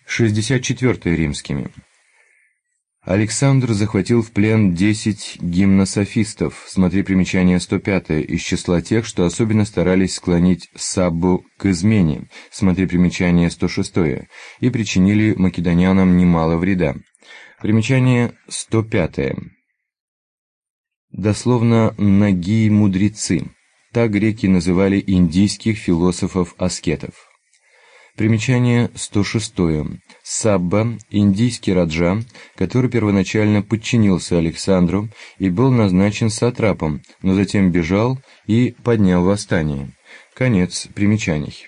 64 римскими. Александр захватил в плен 10 гимнософистов, смотри примечание 105, из числа тех, что особенно старались склонить Саббу к измене, смотри примечание 106, и причинили македонянам немало вреда. Примечание 105. Дословно «нагие мудрецы». Так греки называли индийских философов-аскетов. Примечание 106. Сабба, индийский раджа, который первоначально подчинился Александру и был назначен сатрапом, но затем бежал и поднял восстание. Конец примечаний.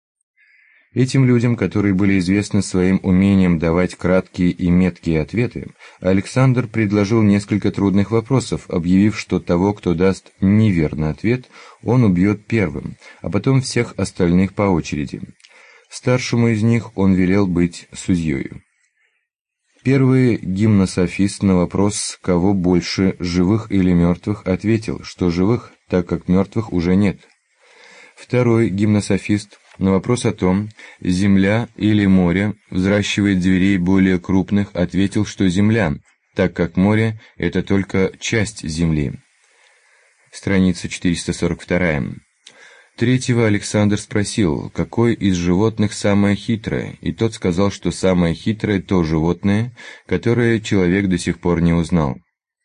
Этим людям, которые были известны своим умением давать краткие и меткие ответы, Александр предложил несколько трудных вопросов, объявив, что того, кто даст неверный ответ, он убьет первым, а потом всех остальных по очереди. Старшему из них он велел быть судьею. Первый гимнософист на вопрос, кого больше, живых или мертвых, ответил, что живых, так как мертвых уже нет. Второй гимнософист на вопрос о том, земля или море взращивает зверей более крупных, ответил, что земля, так как море – это только часть земли. Страница 442. Третьего Александр спросил, какое из животных самое хитрое, и тот сказал, что самое хитрое то животное, которое человек до сих пор не узнал.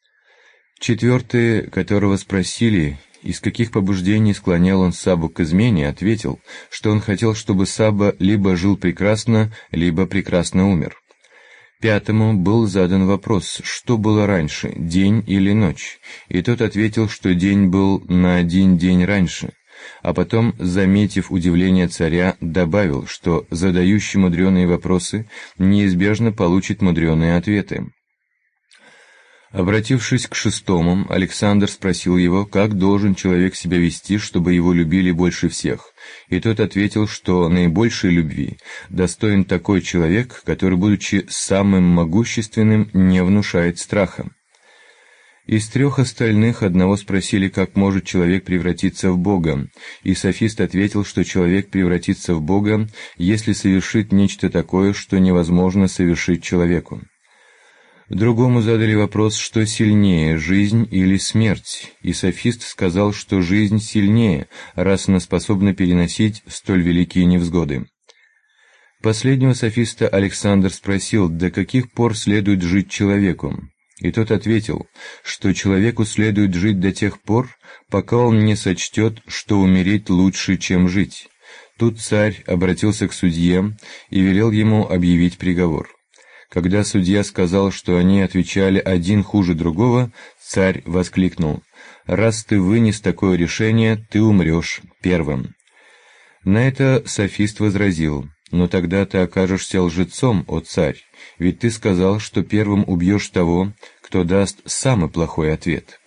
Четвертый, которого спросили, из каких побуждений склонял он Саббу к измене, ответил, что он хотел, чтобы Сабба либо жил прекрасно, либо прекрасно умер. Пятому был задан вопрос, что было раньше, день или ночь, и тот ответил, что день был на 1 день раньше. А потом, заметив удивление царя, добавил, что задающий мудреные вопросы неизбежно получит мудреные ответы. Обратившись к шестому, Александр спросил его, как должен человек себя вести, чтобы его любили больше всех, и тот ответил, что наибольшей любви достоин такой человек, который, будучи самым могущественным, не внушает страха. Из 3 остальных одного спросили, как может человек превратиться в Бога, и софист ответил, что человек превратится в Бога, если совершит нечто такое, что невозможно совершить человеку. Другому задали вопрос, что сильнее, жизнь или смерть, и софист сказал, что жизнь сильнее, раз она способна переносить столь великие невзгоды. Последнего софиста Александр спросил, до каких пор следует жить человеку. И тот ответил, что человеку следует жить до тех пор, пока он не сочтет, что умереть лучше, чем жить. Тут царь обратился к судье и велел ему объявить приговор. Когда судья сказал, что они отвечали один хуже другого, царь воскликнул: «Раз ты вынес такое решение, ты умрешь первым». На это софист возразил: «Но тогда ты окажешься лжецом, о царь, ведь ты сказал, что первым убьешь того, кто даст самый плохой ответ».